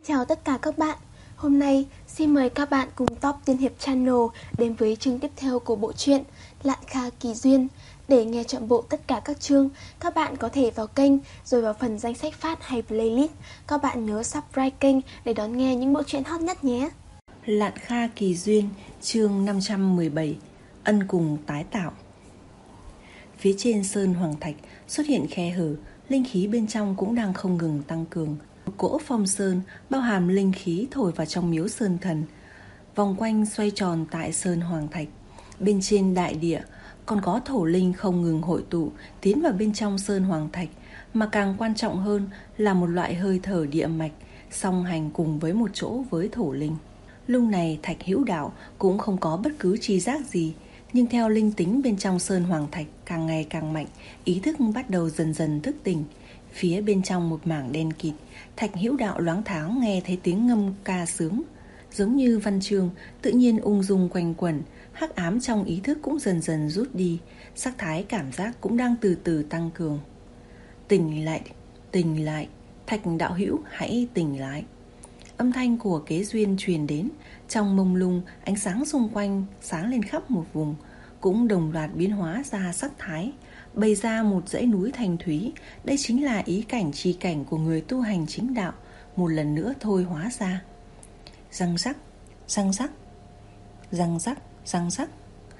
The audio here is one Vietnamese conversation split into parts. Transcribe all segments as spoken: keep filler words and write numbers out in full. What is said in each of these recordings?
Chào tất cả các bạn. Hôm nay xin mời các bạn cùng Top Tiên Hiệp Channel đến với chương tiếp theo của bộ truyện Lạn Kha Kỳ Duyên. Để nghe trọn bộ tất cả các chương, các bạn có thể vào kênh rồi vào phần danh sách phát hay playlist. Các bạn nhớ subscribe kênh để đón nghe những bộ truyện hot nhất nhé. Lạn Kha Kỳ Duyên, chương năm trăm mười bảy, ân cùng tái tạo. Phía trên sơn hoàng thạch xuất hiện khe hở, linh khí bên trong cũng đang không ngừng tăng cường. Một cỗ phong sơn bao hàm linh khí thổi vào trong miếu sơn thần, vòng quanh xoay tròn tại sơn hoàng thạch. Bên trên đại địa còn có thổ linh không ngừng hội tụ tiến vào bên trong sơn hoàng thạch, mà càng quan trọng hơn là một loại hơi thở địa mạch song hành cùng với một chỗ với thổ linh. Lúc này Thạch Hữu Đạo cũng không có bất cứ tri giác gì, nhưng theo linh tính bên trong sơn hoàng thạch càng ngày càng mạnh, ý thức bắt đầu dần dần thức tỉnh. Phía bên trong một mảng đen kịt, Thạch Hữu Đạo loáng thoáng nghe thấy tiếng ngâm ca sướng, giống như văn chương tự nhiên ung dung quanh quẩn. Hắc ám trong ý thức cũng dần dần rút đi, sắc thái cảm giác cũng đang từ từ tăng cường. Tỉnh lại, tỉnh lại, Thạch đạo hữu hãy tỉnh lại. Âm thanh của Kế Duyên truyền đến. Trong mông lung, ánh sáng xung quanh sáng lên khắp một vùng, cũng đồng loạt biến hóa ra sắc thái, bày ra một dãy núi thanh thúy. Đây chính là ý cảnh chi cảnh của người tu hành chính đạo, một lần nữa thôi hóa ra. Răng rắc, răng rắc, răng rắc, răng rắc.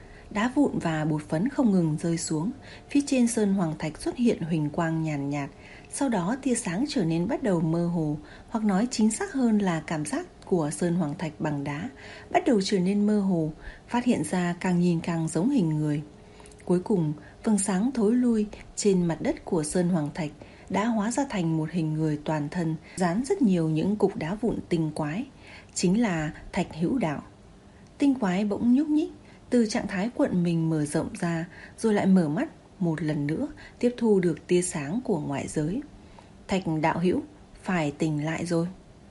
Đá vụn và bột phấn không ngừng rơi xuống. Phía trên sơn hoàng thạch xuất hiện huỳnh quang nhàn nhạt, nhạt. Sau đó tia sáng trở nên bắt đầu mơ hồ, hoặc nói chính xác hơn là cảm giác của sơn hoàng thạch bằng đá bắt đầu trở nên mơ hồ, phát hiện ra càng nhìn càng giống hình người. Cuối cùng vầng sáng thối lui, trên mặt đất của sơn hoàng thạch đã hóa ra thành một hình người toàn thân dán rất nhiều những cục đá vụn tinh quái, chính là Thạch Hữu Đạo. Tinh quái bỗng nhúc nhích, từ trạng thái cuộn mình mở rộng ra, rồi lại mở mắt một lần nữa, tiếp thu được tia sáng của ngoại giới. Thạch đạo hữu, phải tỉnh lại rồi.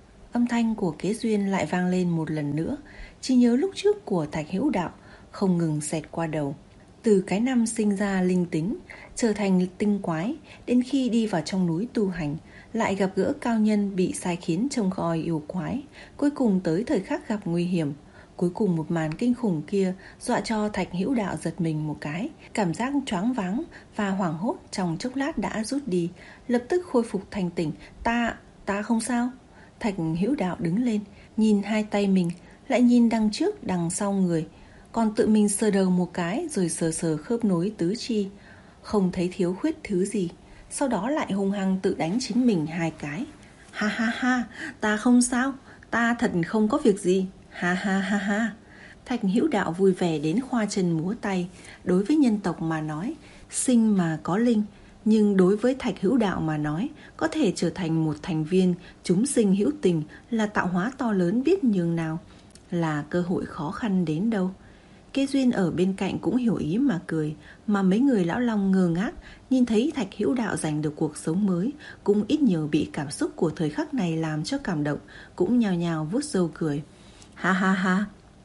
Âm thanh của Kế Duyên lại vang lên một lần nữa. Chỉ nhớ lúc trước của Thạch Hữu Đạo không ngừng xẹt qua đầu. Từ cái năm sinh ra linh tính, trở thành tinh quái, đến khi đi vào trong núi tu hành, lại gặp gỡ cao nhân bị sai khiến trông coi yêu quái, cuối cùng tới thời khắc gặp nguy hiểm. Cuối cùng một màn kinh khủng kia dọa cho Thạch Hữu Đạo giật mình một cái, cảm giác choáng váng và hoảng hốt trong chốc lát đã rút đi, lập tức khôi phục thanh tỉnh. Ta, ta không sao. Thạch Hữu Đạo đứng lên, nhìn hai tay mình, lại nhìn đằng trước đằng sau người, còn tự mình sờ đầu một cái rồi sờ sờ khớp nối tứ chi, không thấy thiếu khuyết thứ gì. Sau đó lại hung hăng tự đánh chính mình hai cái. Ha ha ha, ta không sao, ta thật không có việc gì. Ha ha ha ha. Thạch Hữu Đạo vui vẻ đến khoa chân múa tay. Đối với nhân tộc mà nói, sinh mà có linh, nhưng đối với Thạch Hữu Đạo mà nói, có thể trở thành một thành viên chúng sinh hữu tình là tạo hóa to lớn biết nhường nào, là cơ hội khó khăn đến đâu. Kế Duyên ở bên cạnh cũng hiểu ý mà cười, mà mấy người lão long ngơ ngác nhìn thấy Thạch Hữu Đạo giành được cuộc sống mới, cũng ít nhiều bị cảm xúc của thời khắc này làm cho cảm động, cũng nhào nhào vuốt râu cười. Ha ha ha,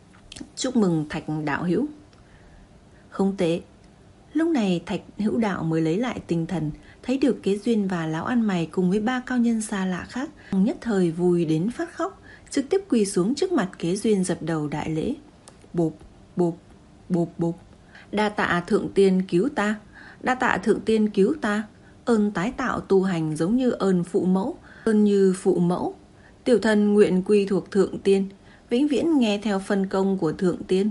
chúc mừng Thạch đạo hữu. Không tệ. Lúc này Thạch Hữu Đạo mới lấy lại tinh thần, thấy được Kế Duyên và lão ăn mày cùng với ba cao nhân xa lạ khác, nhất thời vui đến phát khóc, trực tiếp quỳ xuống trước mặt Kế Duyên dập đầu đại lễ. Bộp, bộp, bộp bộp. Đa tạ thượng tiên cứu ta, đa tạ thượng tiên cứu ta. Ơn tái tạo tu hành giống như ơn phụ mẫu, ơn như phụ mẫu. Tiểu thần nguyện quy thuộc thượng tiên, vĩnh viễn nghe theo phân công của thượng tiên.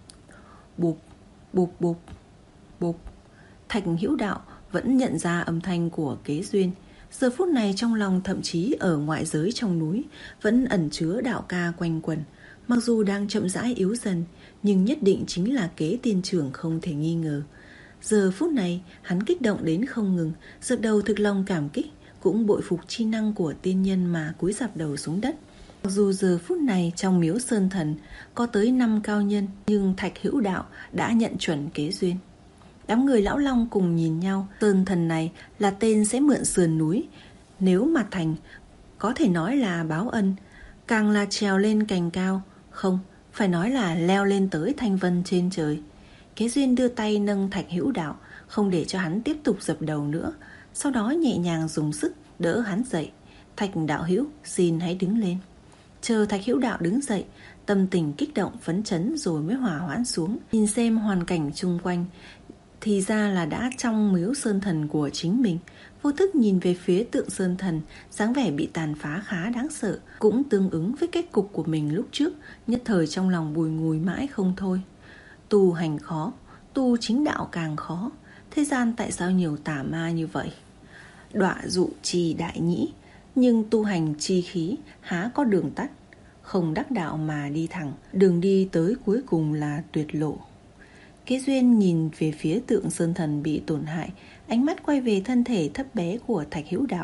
Bụp, bụp bụp, bụp. Thạch Hữu Đạo vẫn nhận ra âm thanh của Kế Duyên. Giờ phút này trong lòng, thậm chí ở ngoại giới trong núi, vẫn ẩn chứa đạo ca quanh quẩn. Mặc dù đang chậm rãi yếu dần, nhưng nhất định chính là Kế tiên trưởng không thể nghi ngờ. Giờ phút này hắn kích động đến không ngừng, dập đầu thực lòng cảm kích, cũng bội phục chi năng của tiên nhân mà cúi rạp đầu xuống đất. Mặc dù giờ phút này trong miếu sơn thần có tới năm cao nhân, nhưng Thạch Hữu Đạo đã nhận chuẩn Kế Duyên. Đám người lão long cùng nhìn nhau. Sơn thần này là tên sẽ mượn sườn núi, nếu mà thành, có thể nói là báo ân, càng là trèo lên cành cao, không, phải nói là leo lên tới thanh vân trên trời. Kế Duyên đưa tay nâng Thạch Hữu Đạo, không để cho hắn tiếp tục dập đầu nữa, sau đó nhẹ nhàng dùng sức đỡ hắn dậy. Thạch đạo hữu, xin hãy đứng lên. Chờ Thạch Hữu Đạo đứng dậy, tâm tình kích động phấn chấn rồi mới hòa hoãn xuống, nhìn xem hoàn cảnh chung quanh. Thì ra là đã trong miếu sơn thần của chính mình. Vô thức nhìn về phía tượng sơn thần, dáng vẻ bị tàn phá khá đáng sợ, cũng tương ứng với kết cục của mình lúc trước. Nhất thời trong lòng bùi ngùi mãi không thôi. Tu hành khó, tu chính đạo càng khó. Thế gian tại sao nhiều tà ma như vậy? Đọa dụ trì đại nhĩ, nhưng tu hành chi khí há có đường tắt. Không đắc đạo mà đi thẳng, đường đi tới cuối cùng là tuyệt lộ. Kế Duyên nhìn về phía tượng sơn thần bị tổn hại, ánh mắt quay về thân thể thấp bé của Thạch Hữu Đạo.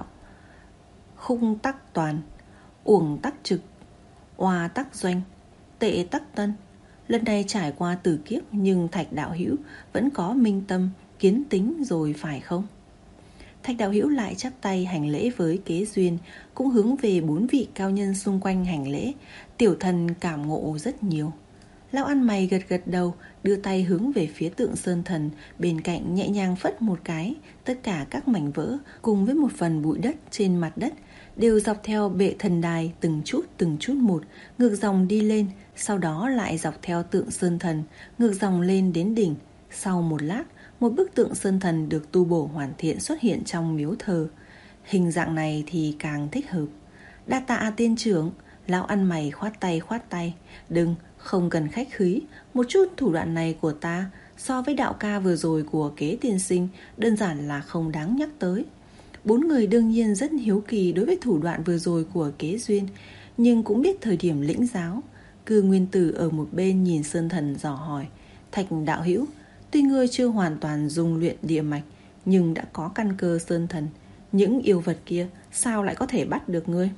Khung tắc toàn, uổng tắc trực, oa tắc doanh, tệ tắc tân. Lần này trải qua tử kiếp, nhưng Thạch đạo hữu vẫn có minh tâm, kiến tính rồi phải không? Thạch đạo hữu lại chắp tay hành lễ với Kế Duyên, cũng hướng về bốn vị cao nhân xung quanh hành lễ. Tiểu thần cảm ngộ rất nhiều. Lão ăn mày gật gật đầu, đưa tay hướng về phía tượng sơn thần bên cạnh, nhẹ nhàng phất một cái. Tất cả các mảnh vỡ cùng với một phần bụi đất trên mặt đất đều dọc theo bệ thần đài từng chút từng chút một ngược dòng đi lên, sau đó lại dọc theo tượng sơn thần ngược dòng lên đến đỉnh. Sau một lát, một bức tượng sơn thần được tu bổ hoàn thiện xuất hiện trong miếu thờ. Hình dạng này thì càng thích hợp. Đa tạ tiên trưởng. Lão ăn mày khoát tay khoát tay. Đừng, không cần khách khí. Một chút thủ đoạn này của ta so với đạo ca vừa rồi của Kế tiên sinh đơn giản là không đáng nhắc tới. Bốn người đương nhiên rất hiếu kỳ đối với thủ đoạn vừa rồi của Kế Duyên, nhưng cũng biết thời điểm lĩnh giáo. Cư Nguyên Tử ở một bên nhìn sơn thần dò hỏi: Thạch đạo hữu, tuy ngươi chưa hoàn toàn dung luyện địa mạch, nhưng đã có căn cơ sơn thần. Những yêu vật kia sao lại có thể bắt được ngươi?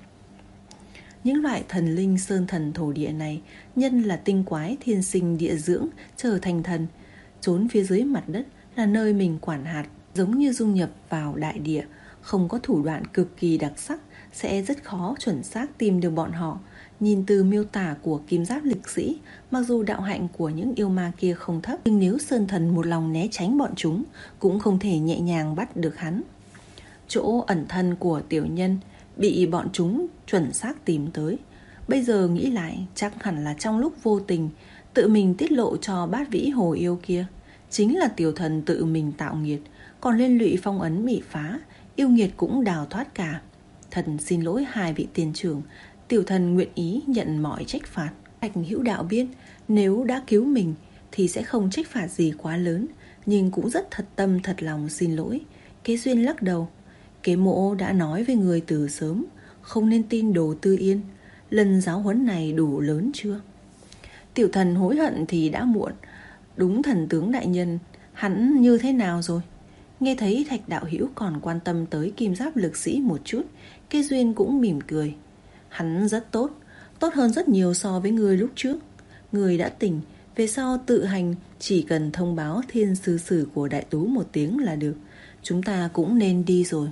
Những loại thần linh sơn thần thổ địa này, nhân là tinh quái thiên sinh địa dưỡng trở thành thần. Trốn phía dưới mặt đất là nơi mình quản hạt, giống như dung nhập vào đại địa. Không có thủ đoạn cực kỳ đặc sắc, sẽ rất khó chuẩn xác tìm được bọn họ. Nhìn từ miêu tả của Kim Giáp Lực Sĩ, mặc dù đạo hạnh của những yêu ma kia không thấp, nhưng nếu sơn thần một lòng né tránh bọn chúng, cũng không thể nhẹ nhàng bắt được hắn. Chỗ ẩn thân của tiểu nhân bị bọn chúng chuẩn xác tìm tới. Bây giờ nghĩ lại, chắc hẳn là trong lúc vô tình tự mình tiết lộ cho bát vĩ hồ yêu kia. Chính là tiểu thần tự mình tạo nghiệt, còn liên lụy phong ấn bị phá, yêu nghiệt cũng đào thoát cả. Thần xin lỗi hai vị tiền trưởng, tiểu thần nguyện ý nhận mọi trách phạt. Thạch Hữu Đạo biết nếu đã cứu mình thì sẽ không trách phạt gì quá lớn, nhưng cũng rất thật tâm thật lòng xin lỗi. Kế Duyên lắc đầu: Kế mộ đã nói với người từ sớm, không nên tin đồ Tư Yên. Lần giáo huấn này đủ lớn chưa? Tiểu thần hối hận thì đã muộn. Đúng thần tướng đại nhân, hắn như thế nào rồi? Nghe thấy Thạch đạo hữu còn quan tâm tới Kim Giáp Lực Sĩ một chút, Kế Duyên cũng mỉm cười. Hắn rất tốt, tốt hơn rất nhiều so với người lúc trước. Người đã tỉnh, về sau tự hành chỉ cần thông báo thiên sư sử của đại tú một tiếng là được. Chúng ta cũng nên đi rồi.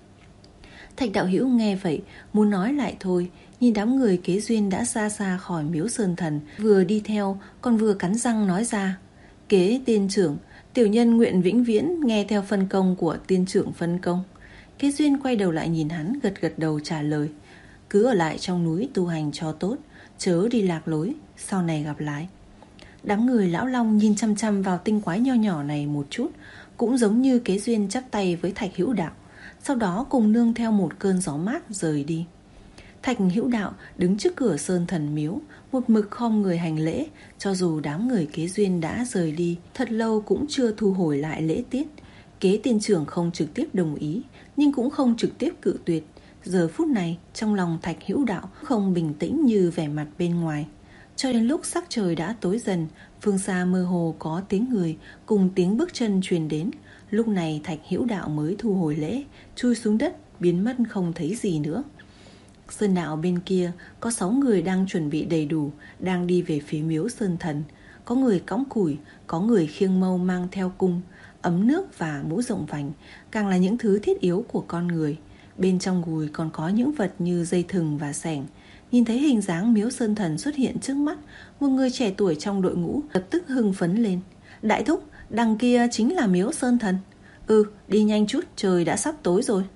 Thạch đạo hữu nghe vậy, muốn nói lại thôi, nhìn đám người Kế Duyên đã xa xa khỏi miếu sơn thần, vừa đi theo còn vừa cắn răng nói ra: Kế tiên trưởng, tiểu nhân nguyện vĩnh viễn nghe theo phân công của tiên trưởng phân công. Kế Duyên quay đầu lại nhìn hắn, gật gật đầu trả lời: Cứ ở lại trong núi tu hành cho tốt, chớ đi lạc lối, sau này gặp lại. Đám người lão long nhìn chăm chăm vào tinh quái nho nhỏ này một chút, cũng giống như Kế Duyên chắp tay với Thạch Hữu Đạo, sau đó cùng nương theo một cơn gió mát rời đi. Thạch Hữu Đạo đứng trước cửa sơn thần miếu, một mực khom người hành lễ, cho dù đám người Kế Duyên đã rời đi thật lâu cũng chưa thu hồi lại lễ tiết. Kế tiên trưởng không trực tiếp đồng ý, nhưng cũng không trực tiếp cự tuyệt. Giờ phút này trong lòng Thạch Hữu Đạo không bình tĩnh như vẻ mặt bên ngoài. Cho đến lúc sắc trời đã tối dần, phương xa mơ hồ có tiếng người cùng tiếng bước chân truyền đến. Lúc này Thạch Hữu Đạo mới thu hồi lễ, chui xuống đất, biến mất không thấy gì nữa. Sơn đạo bên kia có sáu người đang chuẩn bị đầy đủ, đang đi về phía miếu sơn thần. Có người cõng củi, có người khiêng mâu mang theo cung, ấm nước và mũ rộng vành, càng là những thứ thiết yếu của con người. Bên trong gùi còn có những vật như dây thừng và xẻng. Nhìn thấy hình dáng miếu sơn thần xuất hiện trước mắt, một người trẻ tuổi trong đội ngũ lập tức hưng phấn lên: Đại thúc, đằng kia chính là miếu sơn thần. Ừ, đi nhanh chút, trời đã sắp tối rồi.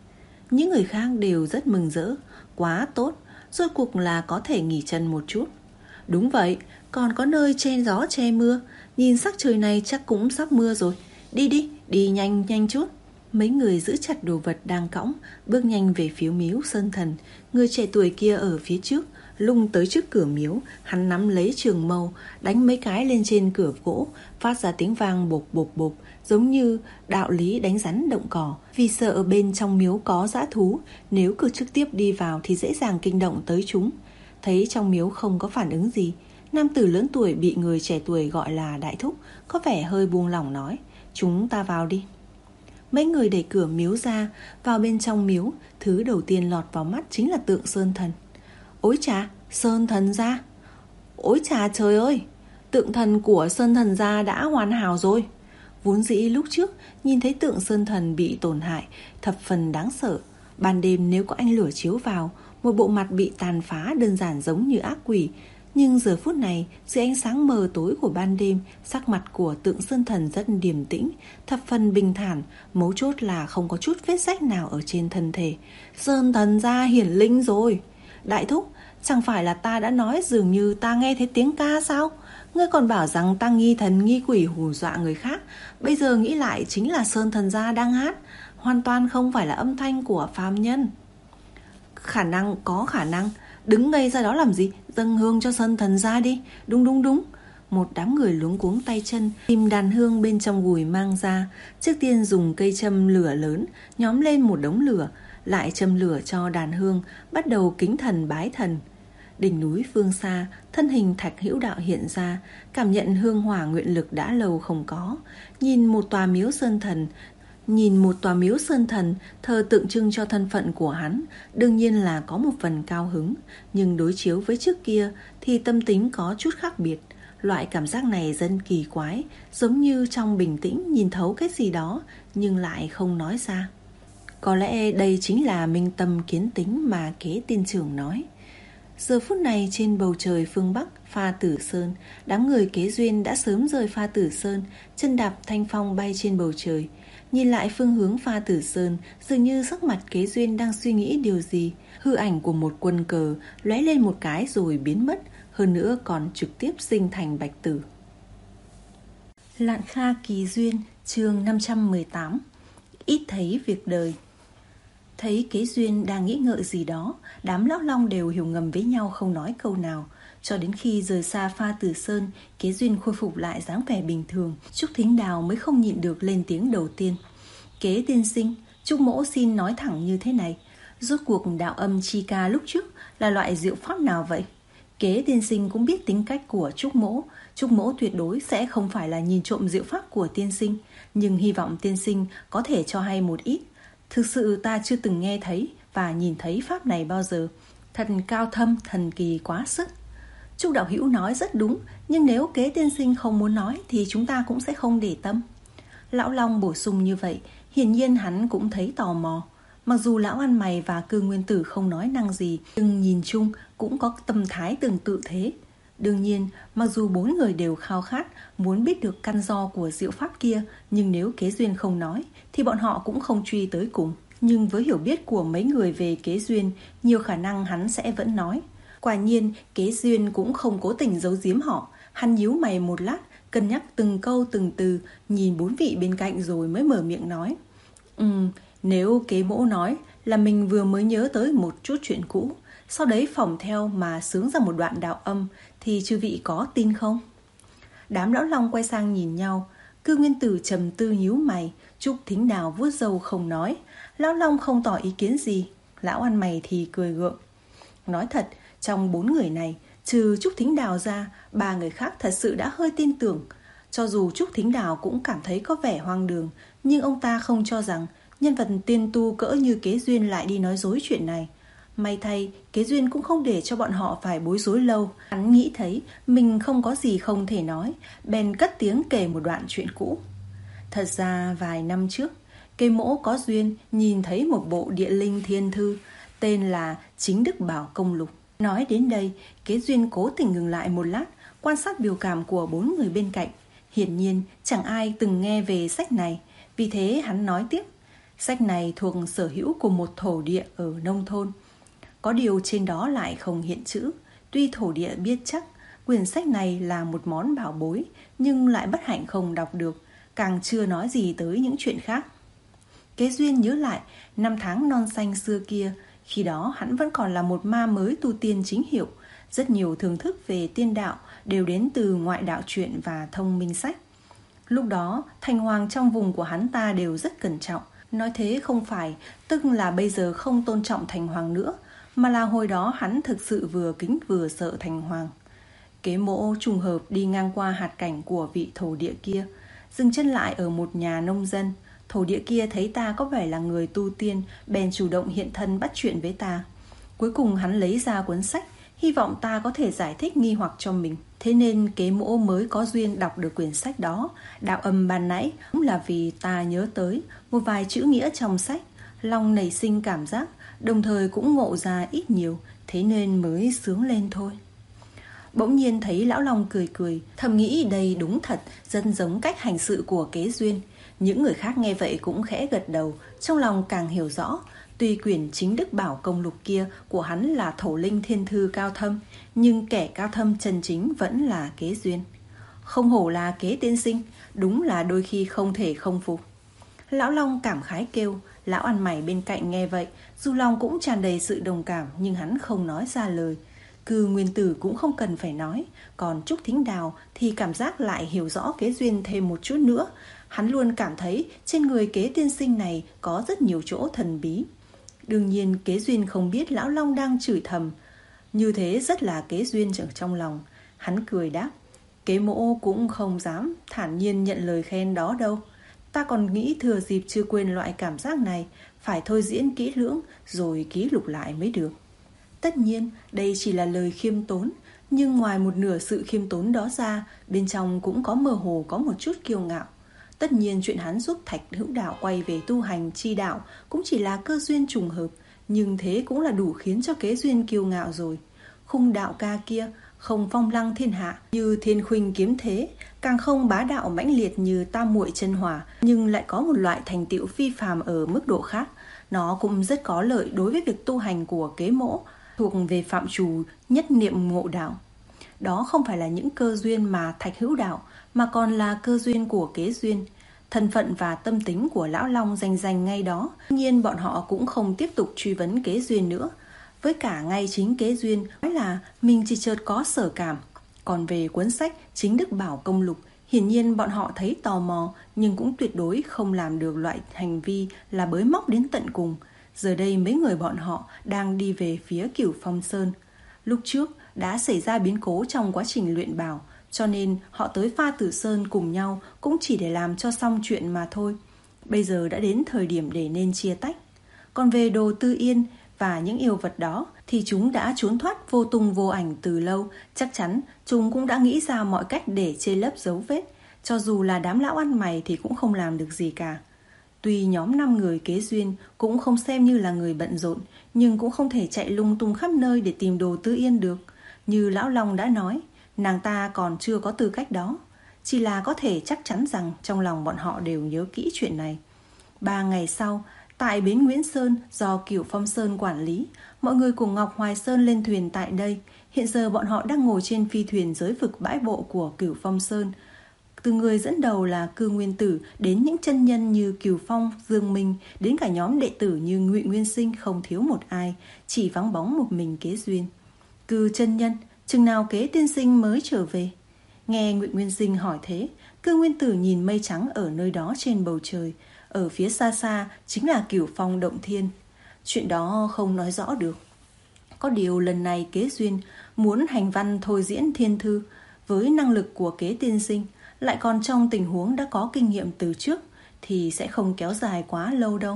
Những người khác đều rất mừng rỡ. Quá tốt, rốt cuộc là có thể nghỉ chân một chút. Đúng vậy, còn có nơi che gió che mưa. Nhìn sắc trời này chắc cũng sắp mưa rồi. Đi đi, đi nhanh nhanh chút. Mấy người giữ chặt đồ vật đang cõng, bước nhanh về phía miếu Sơn Thần. Người trẻ tuổi kia ở phía trước, lung tới trước cửa miếu. Hắn nắm lấy trường mâu, đánh mấy cái lên trên cửa gỗ, phát ra tiếng vang bộp bộp bộp, giống như đạo lý đánh rắn động cỏ. Vì sợ ở bên trong miếu có dã thú, nếu cứ trực tiếp đi vào thì dễ dàng kinh động tới chúng. Thấy trong miếu không có phản ứng gì, nam tử lớn tuổi bị người trẻ tuổi gọi là đại thúc có vẻ hơi buông lỏng nói: chúng ta vào đi. Mấy người đẩy cửa miếu ra. Vào bên trong miếu, thứ đầu tiên lọt vào mắt chính là tượng Sơn Thần. Ôi chà, Sơn Thần gia! Ôi chà trời ơi, tượng thần của Sơn Thần gia đã hoàn hảo rồi. Vốn dĩ lúc trước nhìn thấy tượng Sơn Thần bị tổn hại thập phần đáng sợ. Ban đêm nếu có ánh lửa chiếu vào, một bộ mặt bị tàn phá đơn giản giống như ác quỷ. Nhưng giờ phút này, dưới ánh sáng mờ tối của ban đêm, sắc mặt của tượng Sơn Thần rất điềm tĩnh, thập phần bình thản, mấu chốt là không có chút vết rách nào ở trên thân thể. Sơn Thần gia hiển linh rồi. Đại thúc, chẳng phải là ta đã nói dường như ta nghe thấy tiếng ca sao? Ngươi còn bảo rằng ta nghi thần nghi quỷ hù dọa người khác. Bây giờ nghĩ lại chính là Sơn Thần gia đang hát, hoàn toàn không phải là âm thanh của phàm nhân. Khả năng, có khả năng. Đứng ngây ra đó làm gì, dâng hương cho Sơn Thần gia đi. Đúng đúng đúng. Một đám người luống cuống tay chân tìm đàn hương bên trong gùi mang ra. Trước tiên dùng cây châm lửa lớn nhóm lên một đống lửa, lại châm lửa cho đàn hương, bắt đầu kính thần bái thần. Đỉnh núi phương xa, thân hình Thạch Hữu Đạo hiện ra, cảm nhận hương hỏa nguyện lực đã lâu không có. Nhìn một tòa miếu Sơn Thần, nhìn một tòa miếu Sơn Thần thờ tượng trưng cho thân phận của hắn, đương nhiên là có một phần cao hứng. Nhưng đối chiếu với trước kia thì tâm tính có chút khác biệt. Loại cảm giác này rất kỳ quái, giống như trong bình tĩnh nhìn thấu cái gì đó nhưng lại không nói ra. Có lẽ đây chính là minh tâm kiến tính mà Kế Tiên Trưởng nói. Giờ phút này trên bầu trời phương Bắc Pha Tử Sơn, đám người Kế Duyên đã sớm rời Pha Tử Sơn, chân đạp thanh phong bay trên bầu trời. Nhìn lại phương hướng Pha Tử Sơn, dường như sắc mặt Kế Duyên đang suy nghĩ điều gì. Hư ảnh của một quân cờ lóe lên một cái rồi biến mất, hơn nữa còn trực tiếp sinh thành bạch tử. Lạn Kha Kỳ Duyên, chương năm trăm mười tám. Ít thấy việc đời. Thấy Kế Duyên đang nghĩ ngợi gì đó, đám lão long đều hiểu ngầm với nhau không nói câu nào. Cho đến khi rời xa Pha Tử Sơn, Kế Duyên khôi phục lại dáng vẻ bình thường, Trúc Thính Đào mới không nhịn được lên tiếng đầu tiên. Kế tiên sinh, Trúc mỗ xin nói thẳng như thế này, rốt cuộc đạo âm chi ca lúc trước là loại diệu pháp nào vậy? Kế tiên sinh cũng biết tính cách của Trúc mỗ, Trúc mỗ tuyệt đối sẽ không phải là nhìn trộm diệu pháp của tiên sinh, nhưng hy vọng tiên sinh có thể cho hay một ít. Thực sự ta chưa từng nghe thấy và nhìn thấy pháp này bao giờ, thật cao thâm, thần kỳ quá sức. Trúc đạo hữu nói rất đúng, nhưng nếu Kế tiên sinh không muốn nói thì chúng ta cũng sẽ không để tâm. Lão Long bổ sung như vậy, hiển nhiên hắn cũng thấy tò mò. Mặc dù lão ăn mày và Cư Nguyên Tử không nói năng gì, nhưng nhìn chung cũng có tâm thái tương tự thế. Đương nhiên, mặc dù bốn người đều khao khát muốn biết được căn do của diệu pháp kia, nhưng nếu Kế Duyên không nói thì bọn họ cũng không truy tới cùng. Nhưng với hiểu biết của mấy người về Kế Duyên, nhiều khả năng hắn sẽ vẫn nói. Quả nhiên, Kế Duyên cũng không cố tình giấu giếm họ. Hắn nhíu mày một lát, cân nhắc từng câu từng từ, nhìn bốn vị bên cạnh rồi mới mở miệng nói. Ừm, nếu Kế mỗ nói là mình vừa mới nhớ tới một chút chuyện cũ, sau đấy phỏng theo mà sướng ra một đoạn đạo âm, thì chư vị có tin không? Đám lão long quay sang nhìn nhau. Cư Nguyên Tử trầm tư nhíu mày, Trúc Thính Đào vuốt râu không nói. Lão long không tỏ ý kiến gì, lão ăn mày thì cười gượng. Nói thật, trong bốn người này, trừ Trúc Thính Đào ra, ba người khác thật sự đã hơi tin tưởng. Cho dù Trúc Thính Đào cũng cảm thấy có vẻ hoang đường, nhưng ông ta không cho rằng nhân vật tiên tu cỡ như Kế Duyên lại đi nói dối chuyện này. May thay, Kế Duyên cũng không để cho bọn họ phải bối rối lâu. Hắn nghĩ thấy mình không có gì không thể nói, bèn cất tiếng kể một đoạn chuyện cũ. Thật ra vài năm trước, Kế mỗ có duyên nhìn thấy một bộ địa linh thiên thư, tên là Chính Đức Bảo Công Lục. Nói đến đây, Kế Duyên cố tình ngừng lại một lát, quan sát biểu cảm của bốn người bên cạnh. Hiển nhiên chẳng ai từng nghe về sách này, vì thế hắn nói tiếp. Sách này thuộc sở hữu của một thổ địa ở nông thôn. Có điều trên đó lại không hiện chữ. Tuy thổ địa biết chắc quyển sách này là một món bảo bối, nhưng lại bất hạnh không đọc được, càng chưa nói gì tới những chuyện khác. Kế Duyên nhớ lại năm tháng non xanh xưa kia. Khi đó hắn vẫn còn là một ma mới tu tiên chính hiệu. Rất nhiều thưởng thức về tiên đạo đều đến từ ngoại đạo truyện và thông minh sách. Lúc đó thành hoàng trong vùng của hắn ta đều rất cẩn trọng. Nói thế không phải tức là bây giờ không tôn trọng thành hoàng nữa, mà là hồi đó hắn thực sự vừa kính vừa sợ thành hoàng. Kế Mỗ trùng hợp đi ngang qua hạt cảnh của vị thổ địa kia, dừng chân lại ở một nhà nông dân. Thổ địa kia thấy ta có vẻ là người tu tiên, bèn chủ động hiện thân bắt chuyện với ta. Cuối cùng hắn lấy ra cuốn sách, hy vọng ta có thể giải thích nghi hoặc cho mình. Thế nên Kế Mỗ mới có duyên đọc được quyển sách đó. Đạo âm ban nãy cũng là vì ta nhớ tới một vài chữ nghĩa trong sách, lòng nảy sinh cảm giác, đồng thời cũng ngộ ra ít nhiều, thế nên mới sướng lên thôi. Bỗng nhiên thấy Lão Long cười cười, thầm nghĩ đây đúng thật, rất giống cách hành sự của Kế Duyên. Những người khác nghe vậy cũng khẽ gật đầu, trong lòng càng hiểu rõ. Tuy quyển Chính Đức Bảo Công Lục kia của hắn là thổ linh thiên thư cao thâm, nhưng kẻ cao thâm chân chính vẫn là Kế Duyên. Không hổ là Kế tiên sinh, đúng là đôi khi không thể không phục. Lão Long cảm khái kêu. Lão ăn mày bên cạnh nghe vậy, dù lòng cũng tràn đầy sự đồng cảm, nhưng hắn không nói ra lời. Cư Nguyên Tử cũng không cần phải nói, còn Trúc Thính Đào thì cảm giác lại hiểu rõ Kế Duyên thêm một chút nữa. Hắn luôn cảm thấy trên người Kế tiên sinh này có rất nhiều chỗ thần bí. Đương nhiên Kế Duyên không biết Lão Long đang chửi thầm. Như thế rất là Kế Duyên ở trong lòng. Hắn cười đáp, Kế Mỗ cũng không dám thản nhiên nhận lời khen đó đâu. Ta còn nghĩ thừa dịp chưa quên loại cảm giác này, phải thôi diễn kỹ lưỡng rồi ký lục lại mới được. Tất nhiên đây chỉ là lời khiêm tốn, nhưng ngoài một nửa sự khiêm tốn đó ra, bên trong cũng có mơ hồ có một chút kiêu ngạo. Tất nhiên chuyện hắn giúp Thạch Hữu Đạo quay về tu hành chi đạo cũng chỉ là cơ duyên trùng hợp, nhưng thế cũng là đủ khiến cho Kế Duyên kiêu ngạo rồi. Khung đạo ca kia không phong lăng thiên hạ như Thiên Khuynh kiếm thế, càng không bá đạo mãnh liệt như Tam Muội chân hỏa, nhưng lại có một loại thành tựu phi phàm ở mức độ khác. Nó cũng rất có lợi đối với việc tu hành của Kế Mỗ, thuộc về phạm trù nhất niệm ngộ đạo. Đó không phải là những cơ duyên mà Thạch Hữu Đạo, mà còn là cơ duyên của Kế Duyên. Thân phận và tâm tính của Lão Long rành rành ngay đó. Tuy nhiên bọn họ cũng không tiếp tục truy vấn Kế Duyên nữa. Với cả ngay chính Kế Duyên nói là mình chỉ chợt có sở cảm. Còn về cuốn sách Chính Đức Bảo Công Lục, hiển nhiên bọn họ thấy tò mò, nhưng cũng tuyệt đối không làm được loại hành vi là bới móc đến tận cùng. Giờ đây mấy người bọn họ đang đi về phía Cửu Phong Sơn. Lúc trước đã xảy ra biến cố trong quá trình luyện bảo, cho nên họ tới Pha Tử Sơn cùng nhau cũng chỉ để làm cho xong chuyện mà thôi. Bây giờ đã đến thời điểm để nên chia tách. Còn về Đồ Tư Yên và những yêu vật đó thì chúng đã trốn thoát vô tung vô ảnh từ lâu. Chắc chắn chúng cũng đã nghĩ ra mọi cách để che lấp dấu vết. Cho dù là đám lão ăn mày thì cũng không làm được gì cả. Tuy nhóm năm người Kế Duyên cũng không xem như là người bận rộn, nhưng cũng không thể chạy lung tung khắp nơi để tìm Đồ Tư Yên được. Như Lão Long đã nói, nàng ta còn chưa có tư cách đó. Chỉ là có thể chắc chắn rằng trong lòng bọn họ đều nhớ kỹ chuyện này. Ba ngày sau, tại bến Nguyễn Sơn do Cửu Phong Sơn quản lý, mọi người cùng Ngọc Hoài Sơn lên thuyền tại đây. Hiện giờ bọn họ đang ngồi trên phi thuyền giới vực bãi bộ của Cửu Phong Sơn. Từ người dẫn đầu là Cư Nguyên Tử đến những chân nhân như Cửu Phong, Dương Minh, đến cả nhóm đệ tử như Ngụy Nguyên Sinh không thiếu một ai, chỉ vắng bóng một mình Kế Duyên. Cư chân nhân, chừng nào Kế tiên sinh mới trở về? Nghe Ngụy Nguyên Sinh hỏi thế, Cư Nguyên Tử nhìn mây trắng ở nơi đó trên bầu trời. Ở phía xa xa chính là Cửu Phong Động Thiên. Chuyện đó không nói rõ được. Có điều lần này Kế Duyên muốn hành văn thôi diễn thiên thư, với năng lực của Kế tiên sinh, lại còn trong tình huống đã có kinh nghiệm từ trước, thì sẽ không kéo dài quá lâu đâu.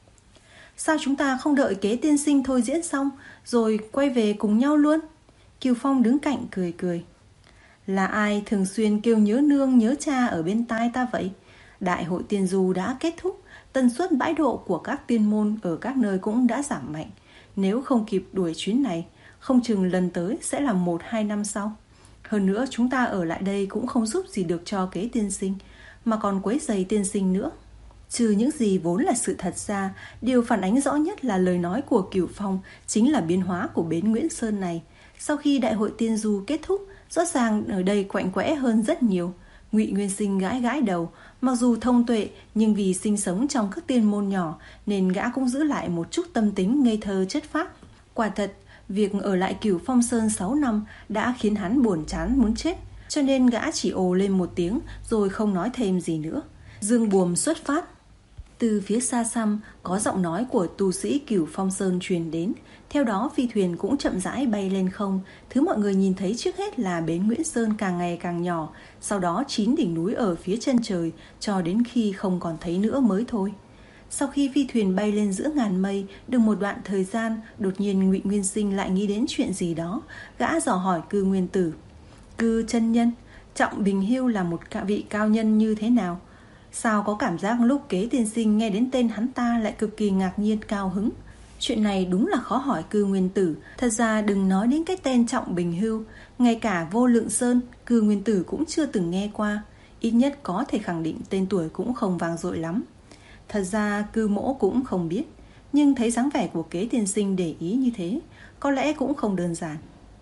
Sao chúng ta không đợi Kế tiên sinh thôi diễn xong rồi quay về cùng nhau luôn? Kiều Phong đứng cạnh cười cười. Là ai thường xuyên kêu nhớ nương nhớ cha ở bên tai ta vậy? Đại hội tiên du đã kết thúc, tần suất bãi độ của các tiên môn ở các nơi cũng đã giảm mạnh. Nếu không kịp đuổi chuyến này, không chừng lần tới sẽ là một hai năm sau. Hơn nữa chúng ta ở lại đây cũng không giúp gì được cho Kế tiên sinh, mà còn quấy rầy tiên sinh nữa. Trừ những gì vốn là sự thật ra, điều phản ánh rõ nhất là lời nói của Cửu Phong chính là biến hóa của bến Nguyễn Sơn này. Sau khi đại hội tiên du kết thúc, rõ ràng ở đây quạnh quẽ hơn rất nhiều. Ngụy Nguyên Sinh gãi gãi đầu, mặc dù thông tuệ nhưng vì sinh sống trong các tiên môn nhỏ nên gã cũng giữ lại một chút tâm tính ngây thơ chất phác. Quả thật, việc ở lại Cửu Phong Sơn sáu năm đã khiến hắn buồn chán muốn chết, cho nên gã chỉ ồ lên một tiếng rồi không nói thêm gì nữa. Dương buồm xuất phát. Từ phía xa xăm có giọng nói của tu sĩ Cửu Phong Sơn truyền đến. Theo đó phi thuyền cũng chậm rãi bay lên không. Thứ mọi người nhìn thấy trước hết là bến Nguyễn Sơn càng ngày càng nhỏ, sau đó chín đỉnh núi ở phía chân trời, cho đến khi không còn thấy nữa mới thôi. Sau khi phi thuyền bay lên giữa ngàn mây được một đoạn thời gian, đột nhiên Ngụy Nguyên Sinh lại nghĩ đến chuyện gì đó. Gã dò hỏi Cư Nguyên Tử: Cư chân nhân, Trọng Bình Hưu là một vị cao nhân như thế nào? Sao có cảm giác lúc Kế tiên sinh nghe đến tên hắn ta lại cực kỳ ngạc nhiên cao hứng? Chuyện này đúng là khó hỏi Cư Nguyên Tử. Thật ra đừng nói đến cái tên Trọng Bình Hưu, ngay cả Vô Lượng Sơn, Cư Nguyên Tử cũng chưa từng nghe qua. Ít nhất có thể khẳng định tên tuổi cũng không vang dội lắm. Thật ra Cư Mỗ cũng không biết, nhưng thấy dáng vẻ của Kế tiên sinh để ý như thế, có lẽ cũng không đơn giản.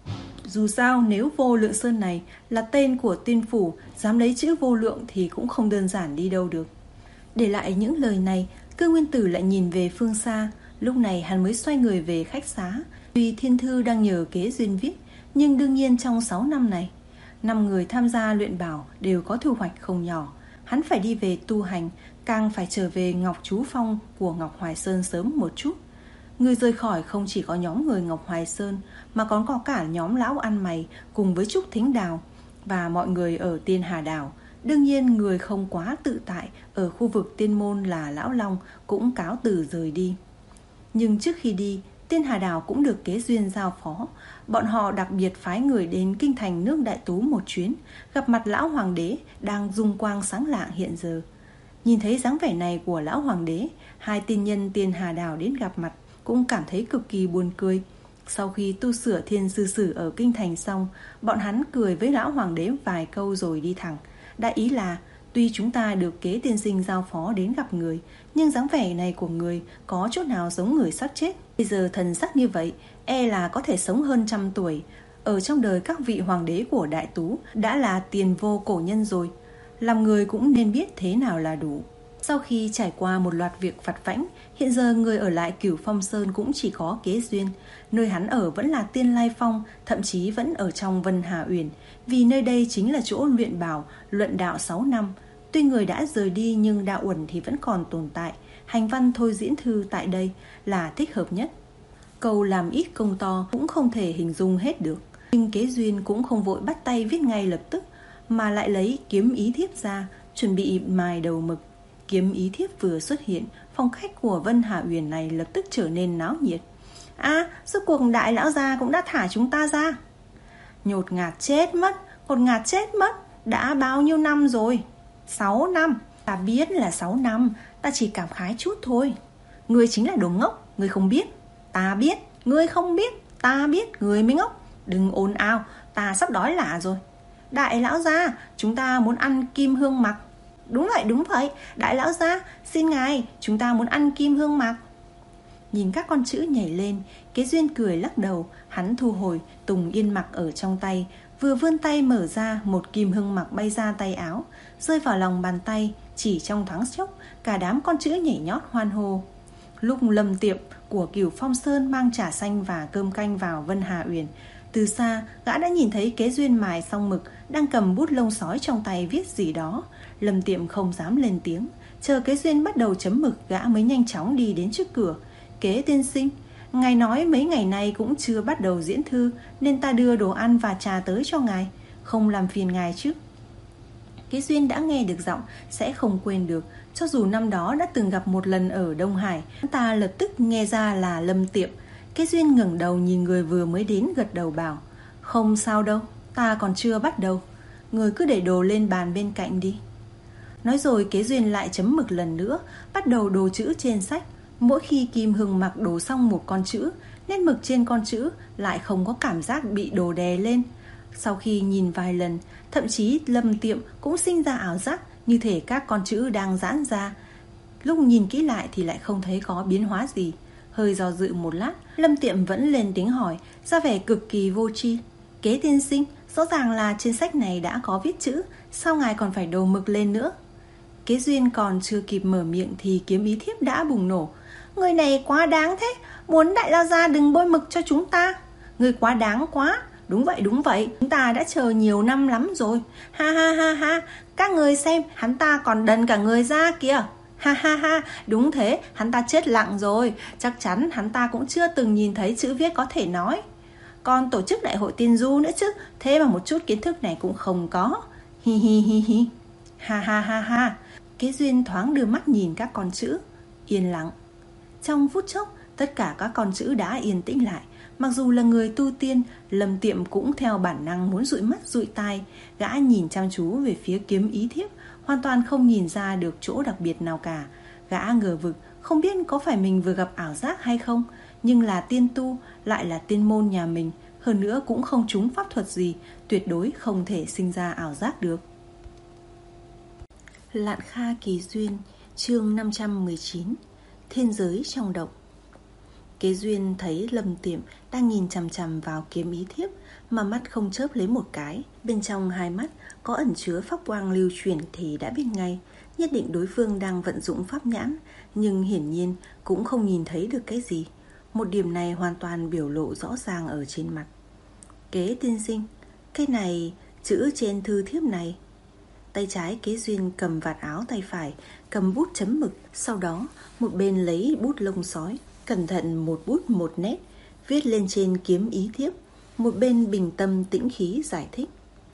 Dù sao nếu Vô Lượng Sơn này là tên của tiên phủ, dám lấy chữ vô lượng thì cũng không đơn giản đi đâu được. Để lại những lời này, Cư Nguyên Tử lại nhìn về phương xa. Lúc này hắn mới xoay người về khách xá. Tuy thiên thư đang nhờ Kế Duyên viết, nhưng đương nhiên trong sáu năm này, năm người tham gia luyện bảo đều có thu hoạch không nhỏ. Hắn phải đi về tu hành, càng phải trở về Ngọc Chú Phong của Ngọc Hoài Sơn sớm một chút. Người rời khỏi không chỉ có nhóm người Ngọc Hoài Sơn, mà còn có cả nhóm lão ăn mày cùng với Trúc Thính Đào và mọi người ở Tiên Hà Đảo. Đương nhiên người không quá tự tại ở khu vực tiên môn là Lão Long cũng cáo từ rời đi. Nhưng trước khi đi, Tiên Hà Đảo cũng được Kế Duyên giao phó. Bọn họ đặc biệt phái người đến kinh thành nước Đại Tú một chuyến, gặp mặt Lão Hoàng đế đang dung quang sáng lạng hiện giờ. Nhìn thấy dáng vẻ này của Lão Hoàng đế, hai tiên nhân Tiên Hà Đảo đến gặp mặt cũng cảm thấy cực kỳ buồn cười. Sau khi tu sửa Thiên Sư Sử ở kinh thành xong, bọn hắn cười với Lão Hoàng đế vài câu rồi đi thẳng. Đại ý là tuy chúng ta được Kế tiên sinh giao phó đến gặp người, nhưng dáng vẻ này của người có chút nào giống người sắp chết. Bây giờ thần sắc như vậy, e là có thể sống hơn trăm tuổi. Ở trong đời các vị hoàng đế của Đại Tú đã là tiền vô cổ nhân rồi. Làm người cũng nên biết thế nào là đủ. Sau khi trải qua một loạt việc vặt vãnh, hiện giờ người ở lại Cửu Phong Sơn cũng chỉ có Kế Duyên. Nơi hắn ở vẫn là Tiên Lai Phong, thậm chí vẫn ở trong Vân Hà Uyển, vì nơi đây chính là chỗ luyện bảo, luận đạo sáu năm. Tuy người đã rời đi nhưng đạo uẩn thì vẫn còn tồn tại. Hành văn thôi diễn thư tại đây là thích hợp nhất. Câu làm ít công to cũng không thể hình dung hết được. Nhưng Kế Duyên cũng không vội bắt tay viết ngay lập tức, mà lại lấy kiếm ý thiếp ra, chuẩn bị mài đầu mực. Kiếm ý thiếp vừa xuất hiện, phòng khách của Vân Hà Uyển này lập tức trở nên náo nhiệt. À, rốt cuộc đại lão gia cũng đã thả chúng ta ra. Nhột ngạt chết mất, ngột ngạt chết mất. Đã bao nhiêu năm rồi? Sáu năm. Ta biết là sáu năm, ta chỉ cảm khái chút thôi. Ngươi chính là đồ ngốc, ngươi không biết. Ta biết, ngươi không biết. Ta biết, ngươi mới ngốc. Đừng ồn ào, ta sắp đói lả rồi. Đại lão gia, chúng ta muốn ăn kim hương mặc. Đúng vậy, đúng vậy, đại lão gia, xin ngài, chúng ta muốn ăn kim hương mặc. Nhìn các con chữ nhảy lên, Kế Duyên cười lắc đầu. Hắn thu hồi Tùng Yên mặc ở trong tay, vừa vươn tay mở ra, một kim hương mặc bay ra tay áo, rơi vào lòng bàn tay. Chỉ trong thoáng chốc, cả đám con chữ nhảy nhót hoan hô. Lúc Lâm Tiệp của Cửu Phong Sơn mang trà xanh và cơm canh vào Vân Hà Uyển, từ xa gã đã nhìn thấy Kế Duyên mài xong mực, đang cầm bút lông sói trong tay viết gì đó. Lâm Tiệm không dám lên tiếng, chờ Kế Duyên bắt đầu chấm mực, gã mới nhanh chóng đi đến trước cửa. Kế tiên sinh, ngài nói mấy ngày nay cũng chưa bắt đầu diễn thư, nên ta đưa đồ ăn và trà tới cho ngài, không làm phiền ngài chứ. Kế Duyên đã nghe được giọng sẽ không quên được. Cho dù năm đó đã từng gặp một lần ở Đông Hải, ta lập tức nghe ra là Lâm Tiệm. Kế Duyên ngẩng đầu nhìn người vừa mới đến, gật đầu bảo: không sao đâu, ta còn chưa bắt đầu. Người cứ để đồ lên bàn bên cạnh đi. Nói rồi Kế Duyên lại chấm mực lần nữa, bắt đầu đồ chữ trên sách. Mỗi khi Kim Hưng mặc đồ xong một con chữ, nét mực trên con chữ lại không có cảm giác bị đồ đè lên. Sau khi nhìn vài lần, thậm chí Lâm Tiệm cũng sinh ra ảo giác như thể các con chữ đang giãn ra. lúc nhìn kỹ lại thì lại không thấy có biến hóa gì. Hơi do dự một lát, Lâm Tiệm vẫn lên tiếng hỏi, ra vẻ cực kỳ vô tri. Kế tiên sinh, rõ ràng là trên sách này đã có viết chữ, sao ngài còn phải đồ mực lên nữa? Kế Duyên còn chưa kịp mở miệng thì kiếm ý thiếp đã bùng nổ. Người này quá đáng thế, muốn đại lao gia đừng bôi mực cho chúng ta. Người quá đáng quá. Đúng vậy, đúng vậy, chúng ta đã chờ nhiều năm lắm rồi. Ha ha ha ha, các người xem, hắn ta còn đần cả người ra kìa. Ha ha ha, đúng thế, hắn ta chết lặng rồi. Chắc chắn hắn ta cũng chưa từng nhìn thấy chữ viết có thể nói. Còn tổ chức đại hội tiên du nữa chứ, thế mà một chút kiến thức này cũng không có. Hi hi hi hi. Ha ha ha ha. Kế Duyên thoáng đưa mắt nhìn các con chữ. Yên lặng. Trong phút chốc, tất cả các con chữ đã yên tĩnh lại. Mặc dù là người tu tiên, Lâm Tiệm cũng theo bản năng muốn dụi mắt dụi tai. Gã nhìn chăm chú về phía kiếm ý thiếp, hoàn toàn không nhìn ra được chỗ đặc biệt nào cả. Gã ngờ vực, không biết có phải mình vừa gặp ảo giác hay không. Nhưng là tiên tu, lại là tiên môn nhà mình, hơn nữa cũng không trúng pháp thuật gì, tuyệt đối không thể sinh ra ảo giác được. Lạn Kha Kỳ Duyên, chương năm trăm mười chín. Thiên giới trong động. Kế Duyên thấy Lâm Tiệm đang nhìn chằm chằm vào kiếm ý thiếp mà mắt không chớp lấy một cái. Bên trong hai mắt có ẩn chứa pháp quang lưu chuyển thì đã biết ngay, nhất định đối phương đang vận dụng pháp nhãn, nhưng hiển nhiên cũng không nhìn thấy được cái gì. Một điểm này hoàn toàn biểu lộ rõ ràng ở trên mặt. Kế tiên sinh, cái này, chữ trên thư thiếp này. Tay trái Kế Duyên cầm vạt áo, tay phải cầm bút chấm mực. Sau đó một bên lấy bút lông sói, cẩn thận một bút một nét viết lên trên kiếm ý thiếp. Một bên bình tâm tĩnh khí giải thích.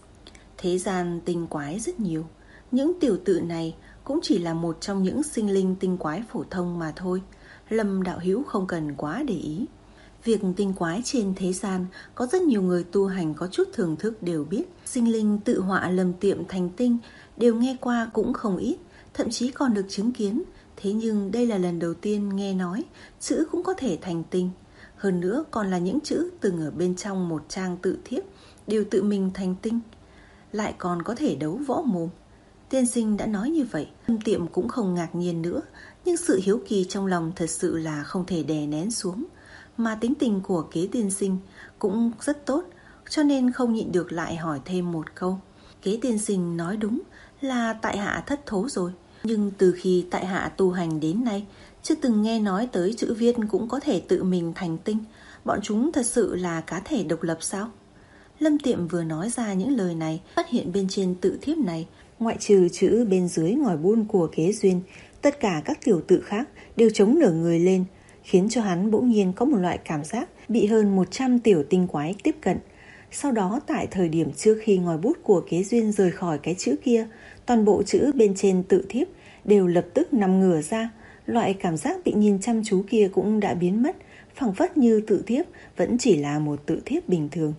Thế gian tinh quái rất nhiều, những tiểu tự này cũng chỉ là một trong những sinh linh tinh quái phổ thông mà thôi. Lâm đạo hữu không cần quá để ý. Việc tinh quái trên thế gian có rất nhiều người tu hành có chút thưởng thức đều biết. Sinh linh tự họa Lâm Tiệm thành tinh đều nghe qua cũng không ít, thậm chí còn được chứng kiến. Thế nhưng đây là lần đầu tiên nghe nói chữ cũng có thể thành tinh. Hơn nữa còn là những chữ từng ở bên trong một trang tự thiếp đều tự mình thành tinh, lại còn có thể đấu võ mồm. Tiên sinh đã nói như vậy, Lâm Tiệm cũng không ngạc nhiên nữa. Nhưng sự hiếu kỳ trong lòng thật sự là không thể đè nén xuống. Mà tính tình của Kế tiên sinh cũng rất tốt, cho nên không nhịn được lại hỏi thêm một câu. Kế tiên sinh nói đúng là tại hạ thất thố rồi, nhưng từ khi tại hạ tu hành đến nay chưa từng nghe nói tới chữ viết cũng có thể tự mình thành tinh. Bọn chúng thật sự là cá thể độc lập sao? Lâm Tiệm vừa nói ra những lời này, phát hiện bên trên tự thiếp này, ngoại trừ chữ bên dưới ngòi bút của Kế Duyên, tất cả các tiểu tự khác đều chống nửa người lên, khiến cho hắn bỗng nhiên có một loại cảm giác bị hơn một trăm tiểu tinh quái tiếp cận. Sau đó tại thời điểm trước khi ngòi bút của Kế Duyên rời khỏi cái chữ kia, toàn bộ chữ bên trên tự thiếp đều lập tức nằm ngửa ra. Loại cảm giác bị nhìn chăm chú kia cũng đã biến mất, phảng phất như tự thiếp vẫn chỉ là một tự thiếp bình thường.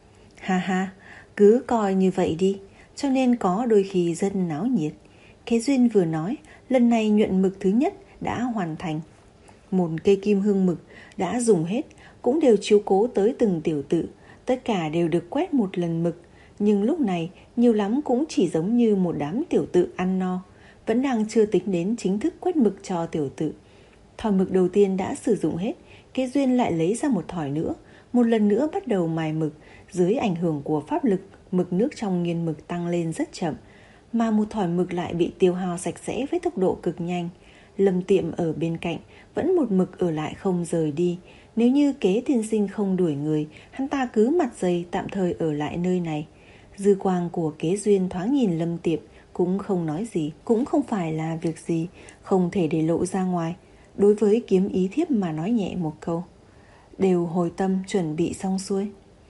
Ha ha, cứ coi như vậy đi, cho nên có đôi khi rất náo nhiệt. Kế Duyên vừa nói, lần này nhuận mực thứ nhất đã hoàn thành. Một cây kim hương mực đã dùng hết, cũng đều chiếu cố tới từng tiểu tự. Tất cả đều được quét một lần mực, nhưng lúc này nhiều lắm cũng chỉ giống như một đám tiểu tự ăn no, vẫn đang chưa tính đến chính thức quét mực cho tiểu tự. Thỏi mực đầu tiên đã sử dụng hết, Kế Duyên lại lấy ra một thỏi nữa, một lần nữa bắt đầu mài mực. Dưới ảnh hưởng của pháp lực, mực nước trong nghiên mực tăng lên rất chậm, mà một thỏi mực lại bị tiêu hao sạch sẽ với tốc độ cực nhanh. Lâm Tiệm ở bên cạnh vẫn một mực ở lại không rời đi. Nếu như Kế tiên sinh không đuổi người, hắn ta cứ mặt dày tạm thời ở lại nơi này. Dư quang của Kế Duyên thoáng nhìn Lâm Tiệm, cũng không nói gì, cũng không phải là việc gì không thể để lộ ra ngoài. Đối với kiếm ý thiếp mà nói nhẹ một câu, đều hồi tâm chuẩn bị xong xuôi.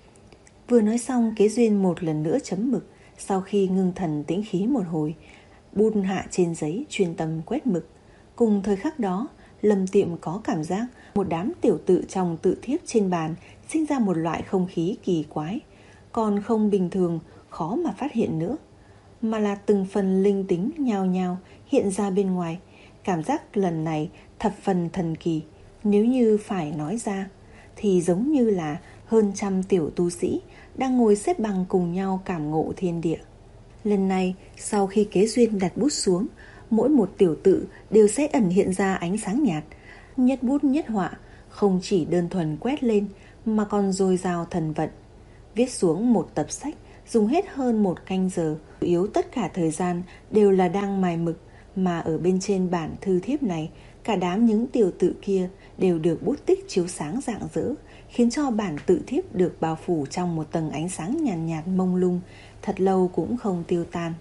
Vừa nói xong, Kế Duyên một lần nữa chấm mực. Sau khi ngưng thần tĩnh khí một hồi, bút hạ trên giấy chuyên tâm quét mực. Cùng thời khắc đó, Lâm Tiệm có cảm giác một đám tiểu tự trong tự thiếp trên bàn sinh ra một loại không khí kỳ quái, còn không bình thường, khó mà phát hiện nữa, mà là từng phần linh tính nhao nhao hiện ra bên ngoài. Cảm giác lần này thập phần thần kỳ, nếu như phải nói ra thì giống như là hơn trăm tiểu tu sĩ đang ngồi xếp bằng cùng nhau cảm ngộ thiên địa. Lần này, sau khi Kế Duyên đặt bút xuống, Mỗi một tiểu tự đều sẽ ẩn hiện ra ánh sáng nhạt. Nhất bút nhất họa, không chỉ đơn thuần quét lên mà còn dồi dào thần vận. Viết xuống một tập sách dùng hết hơn một canh giờ, chủ yếu tất cả thời gian đều là đang mài mực, mà ở bên trên bản thư thiếp này, cả đám những tiểu tự kia đều được bút tích chiếu sáng rạng rỡ, khiến cho bản tự thiếp được bao phủ trong một tầng ánh sáng nhàn nhạt, nhạt mông lung, thật lâu cũng không tiêu tan.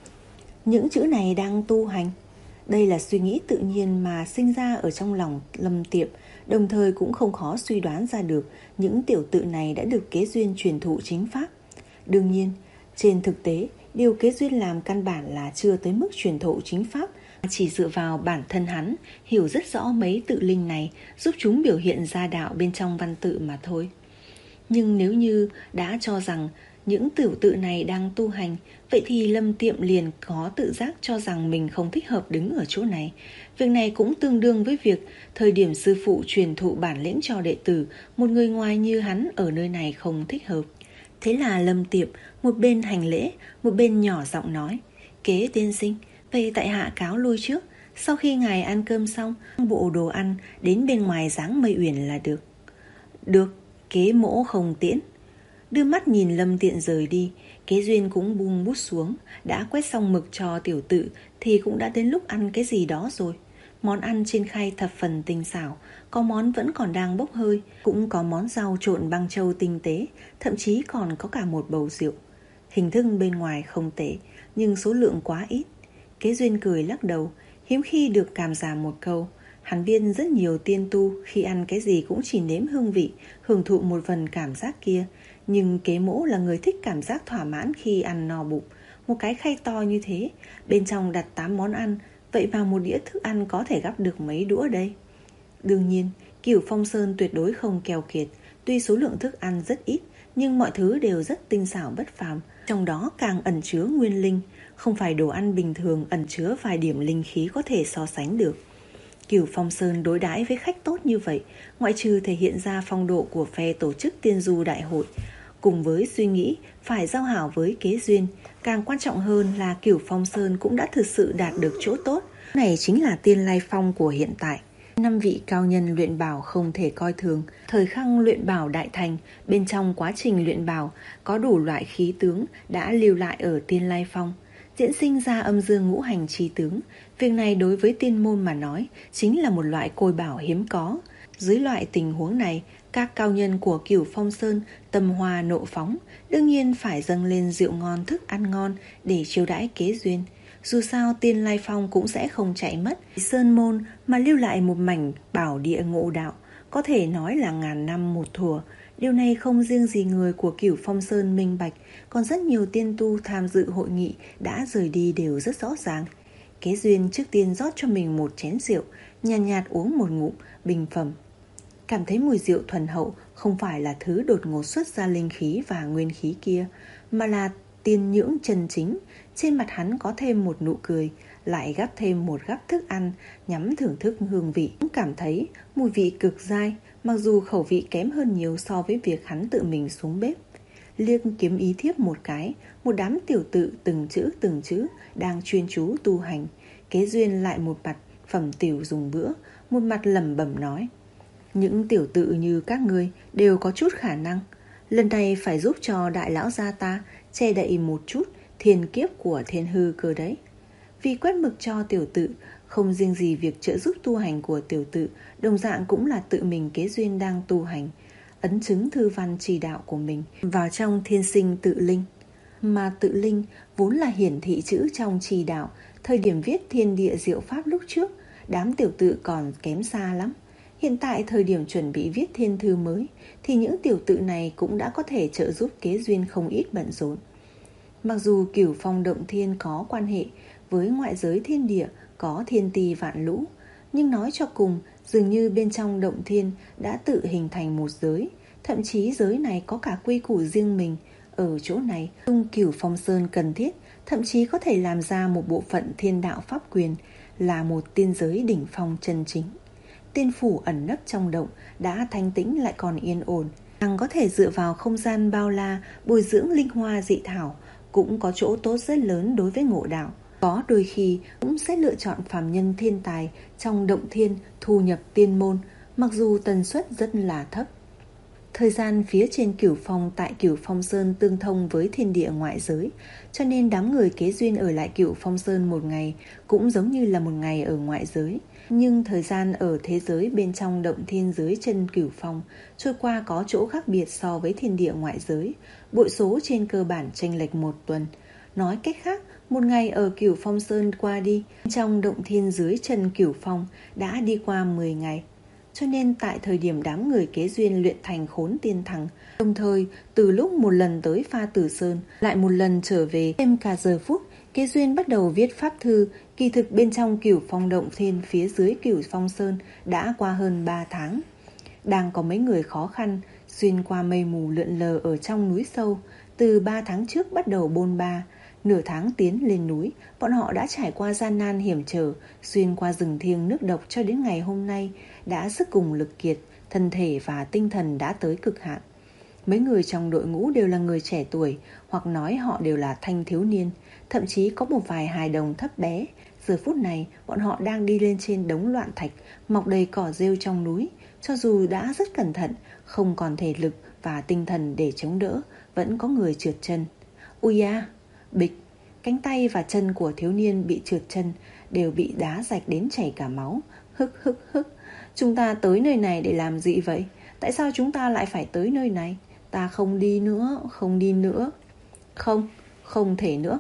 Những chữ này đang tu hành. Đây là suy nghĩ tự nhiên mà sinh ra ở trong lòng Lâm Tiệm, đồng thời cũng không khó suy đoán ra được những tiểu tự này đã được kế duyên truyền thụ chính pháp. Đương nhiên, trên thực tế, điều kế duyên làm căn bản là chưa tới mức truyền thụ chính pháp, chỉ dựa vào bản thân hắn hiểu rất rõ mấy tự linh này, giúp chúng biểu hiện ra đạo bên trong văn tự mà thôi. Nhưng nếu như đã cho rằng những tiểu tự này đang tu hành, vậy thì Lâm Tiệm liền có tự giác cho rằng mình không thích hợp đứng ở chỗ này. Việc này cũng tương đương với việc thời điểm sư phụ truyền thụ bản lĩnh cho đệ tử, một người ngoài như hắn ở nơi này không thích hợp. Thế là Lâm Tiệm một bên hành lễ, một bên nhỏ giọng nói: Kế tiên sinh, vậy tại hạ cáo lui trước. Sau khi ngài ăn cơm xong, bộ đồ ăn đến bên ngoài Giáng Mây Uyển là được. Được, kế mỗ không tiễn. Đưa mắt nhìn Lâm Tiện rời đi, Kế duyên cũng buông bút xuống. Đã quét xong mực cho tiểu tự thì cũng đã đến lúc ăn cái gì đó rồi. Món ăn trên khay thập phần tinh xảo, có món vẫn còn đang bốc hơi, cũng có món rau trộn băng châu tinh tế, thậm chí còn có cả một bầu rượu. Hình thức bên ngoài không tệ, nhưng số lượng quá ít. Kế duyên cười lắc đầu, hiếm khi được cảm giảm một câu. Hắn biết rất nhiều tiên tu khi ăn cái gì cũng chỉ nếm hương vị, hưởng thụ một phần cảm giác kia. Nhưng Kế mỗ là người thích cảm giác thỏa mãn khi ăn no bụng. Một cái khay to như thế, bên trong đặt tám món ăn, vậy mà một đĩa thức ăn có thể gắp được mấy đũa đây? Đương nhiên, Cửu Phong Sơn tuyệt đối không keo kiệt. Tuy số lượng thức ăn rất ít, nhưng mọi thứ đều rất tinh xảo bất phàm. Trong đó càng ẩn chứa nguyên linh, không phải đồ ăn bình thường ẩn chứa vài điểm linh khí có thể so sánh được. Cửu Phong Sơn đối đãi với khách tốt như vậy, ngoại trừ thể hiện ra phong độ của phe tổ chức tiên du đại hội, cùng với suy nghĩ phải giao hảo với kế duyên, càng quan trọng hơn là Cửu Phong Sơn cũng đã thực sự đạt được chỗ tốt. Này chính là Tiên Lai Phong của hiện tại. Năm vị cao nhân luyện bảo không thể coi thường. Thời khắc luyện bảo đại thành, bên trong quá trình luyện bảo có đủ loại khí tướng đã lưu lại ở Tiên Lai Phong, diễn sinh ra âm dương ngũ hành chi tướng. Việc này đối với tiên môn mà nói chính là một loại côi bảo hiếm có. Dưới loại tình huống này, các cao nhân của Cửu Phong Sơn tâm hoa nộ phóng, đương nhiên phải dâng lên rượu ngon thức ăn ngon để chiêu đãi kế duyên. Dù sao Tiên Lai Phong cũng sẽ không chạy mất. Sơn môn mà lưu lại một mảnh bảo địa ngộ đạo, có thể nói là ngàn năm một thủa. Điều này không riêng gì người của Cửu Phong Sơn minh bạch, còn rất nhiều tiên tu tham dự hội nghị đã rời đi đều rất rõ ràng. Kế duyên trước tiên rót cho mình một chén rượu, nhàn nhạt, nhạt uống một ngụm, bình phẩm. Cảm thấy mùi rượu thuần hậu không phải là thứ đột ngột xuất ra linh khí và nguyên khí kia, mà là tiên nhưỡng chân chính. Trên mặt hắn có thêm một nụ cười, lại gắp thêm một gắp thức ăn, nhắm thưởng thức hương vị. Cũng cảm thấy mùi vị cực dai, mặc dù khẩu vị kém hơn nhiều so với việc hắn tự mình xuống bếp. Liếc kiếm ý thiếp một cái, một đám tiểu tự từng chữ từng chữ đang chuyên chú tu hành. Kế duyên lại một mặt phẩm tiểu dùng bữa, một mặt lẩm bẩm nói: Những tiểu tự như các ngươi đều có chút khả năng, lần này phải giúp cho đại lão gia ta che đậy một chút thiên kiếp của thiên hư cơ đấy. Vì quét mực cho tiểu tự, không riêng gì việc trợ giúp tu hành của tiểu tự, đồng dạng cũng là tự mình kế duyên đang tu hành, ấn chứng thư văn chỉ đạo của mình vào trong thiên sinh tự linh. Mà tự linh vốn là hiển thị chữ trong chỉ đạo. Thời điểm viết thiên địa diệu pháp lúc trước, đám tiểu tự còn kém xa lắm. Hiện tại thời điểm chuẩn bị viết thiên thư mới, thì những tiểu tự này cũng đã có thể trợ giúp kế duyên không ít bận rộn. Mặc dù Cửu Phong Động Thiên có quan hệ với ngoại giới thiên địa, có thiên ti vạn lũ, nhưng nói cho cùng, dường như bên trong động thiên đã tự hình thành một giới, thậm chí giới này có cả quy củ riêng mình. Ở chỗ này, tung Cửu Phong Sơn cần thiết, thậm chí có thể làm ra một bộ phận thiên đạo pháp quyền, là một tiên giới đỉnh phong chân chính. Tiên phủ ẩn nấp trong động đã thanh tĩnh lại còn yên ổn, càng có thể dựa vào không gian bao la bồi dưỡng linh hoa dị thảo, cũng có chỗ tốt rất lớn đối với ngộ đạo. Có đôi khi cũng sẽ lựa chọn phàm nhân thiên tài trong động thiên thu nhập tiên môn, mặc dù tần suất rất là thấp. Thời gian phía trên Cửu Phong tại Cửu Phong Sơn tương thông với thiên địa ngoại giới, cho nên đám người kế duyên ở lại Cửu Phong Sơn một ngày cũng giống như là một ngày ở ngoại giới. Nhưng thời gian ở thế giới bên trong động thiên dưới chân Cửu Phong trôi qua có chỗ khác biệt so với thiên địa ngoại giới, bội số trên cơ bản chênh lệch một tuần. Nói cách khác, một ngày ở Cửu Phong Sơn qua đi, trong động thiên dưới chân Cửu Phong đã đi qua mười ngày. Cho nên tại thời điểm đám người kế duyên luyện thành Khốn Tiên Thắng, đồng thời từ lúc một lần tới Pha Tử Sơn, lại một lần trở về, thêm cả giờ phút, kế duyên bắt đầu viết pháp thư. Kỳ thực bên trong Cửu Phong động thiên phía dưới Cửu Phong Sơn đã qua hơn ba tháng. Đang có mấy người khó khăn, xuyên qua mây mù lượn lờ ở trong núi sâu. Từ ba tháng trước bắt đầu bôn ba, nửa tháng tiến lên núi, bọn họ đã trải qua gian nan hiểm trở, xuyên qua rừng thiêng nước độc cho đến ngày hôm nay, đã sức cùng lực kiệt, thân thể và tinh thần đã tới cực hạn. Mấy người trong đội ngũ đều là người trẻ tuổi, hoặc nói họ đều là thanh thiếu niên, thậm chí có một vài hài đồng thấp bé. Giờ phút này, bọn họ đang đi lên trên đống loạn thạch, mọc đầy cỏ rêu trong núi. Cho dù đã rất cẩn thận, không còn thể lực và tinh thần để chống đỡ, vẫn có người trượt chân. Ui da! Bịch! Cánh tay và chân của thiếu niên bị trượt chân đều bị đá rạch đến chảy cả máu. Hức hức hức! Chúng ta tới nơi này để làm gì vậy? Tại sao chúng ta lại phải tới nơi này? Ta không đi nữa, không đi nữa. Không, không thể nữa.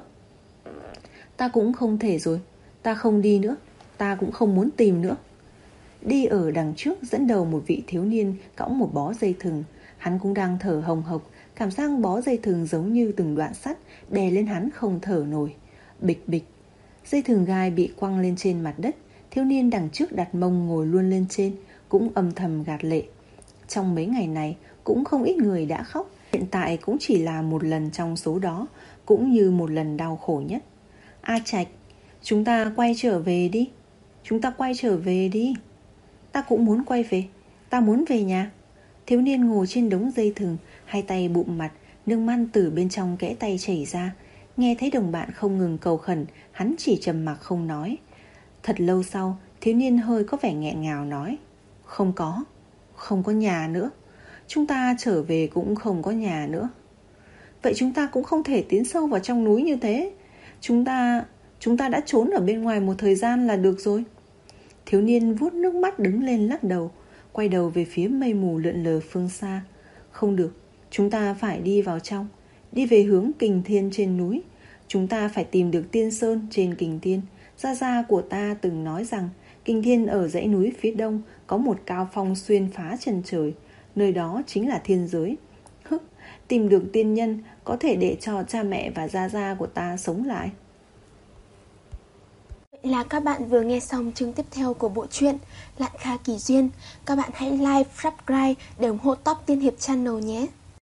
Ta cũng không thể rồi. Ta không đi nữa. Ta cũng không muốn tìm nữa. Đi ở đằng trước dẫn đầu một vị thiếu niên cõng một bó dây thừng. Hắn cũng đang thở hồng hộc, cảm giác bó dây thừng giống như từng đoạn sắt đè lên hắn không thở nổi. Bịch bịch, dây thừng gai bị quăng lên trên mặt đất. Thiếu niên đằng trước đặt mông ngồi luôn lên trên, cũng âm thầm gạt lệ. Trong mấy ngày này cũng không ít người đã khóc. Hiện tại cũng chỉ là một lần trong số đó, cũng như một lần đau khổ nhất. A Trạch, chúng ta quay trở về đi. Chúng ta quay trở về đi. Ta cũng muốn quay về. Ta muốn về nhà. Thiếu niên ngồi trên đống dây thừng, hai tay bụm mặt, nước mắt từ bên trong kẽ tay chảy ra. Nghe thấy đồng bạn không ngừng cầu khẩn, hắn chỉ trầm mặc không nói. Thật lâu sau, thiếu niên hơi có vẻ nghẹn ngào nói: Không có, không có nhà nữa. Chúng ta trở về cũng không có nhà nữa. Vậy chúng ta cũng không thể tiến sâu vào trong núi như thế. Chúng ta, chúng ta đã trốn ở bên ngoài một thời gian là được rồi. Thiếu niên vuốt nước mắt đứng lên lắc đầu, quay đầu về phía mây mù lượn lờ phương xa. Không được, chúng ta phải đi vào trong, đi về hướng Kình Thiên trên núi. Chúng ta phải tìm được Tiên Sơn trên Kình Thiên. Gia gia của ta từng nói rằng Kình Thiên ở dãy núi phía đông có một cao phong xuyên phá chân trời. Nơi đó chính là thiên giới. Hức, tìm được tiên nhân có thể để cho cha mẹ và gia gia của ta sống lại. Vậy là các bạn vừa nghe xong chương tiếp theo của bộ truyện Lạn Kha Kỳ Duyên. Các bạn hãy like, subscribe để ủng hộ Top Tiên Hiệp Channel nhé.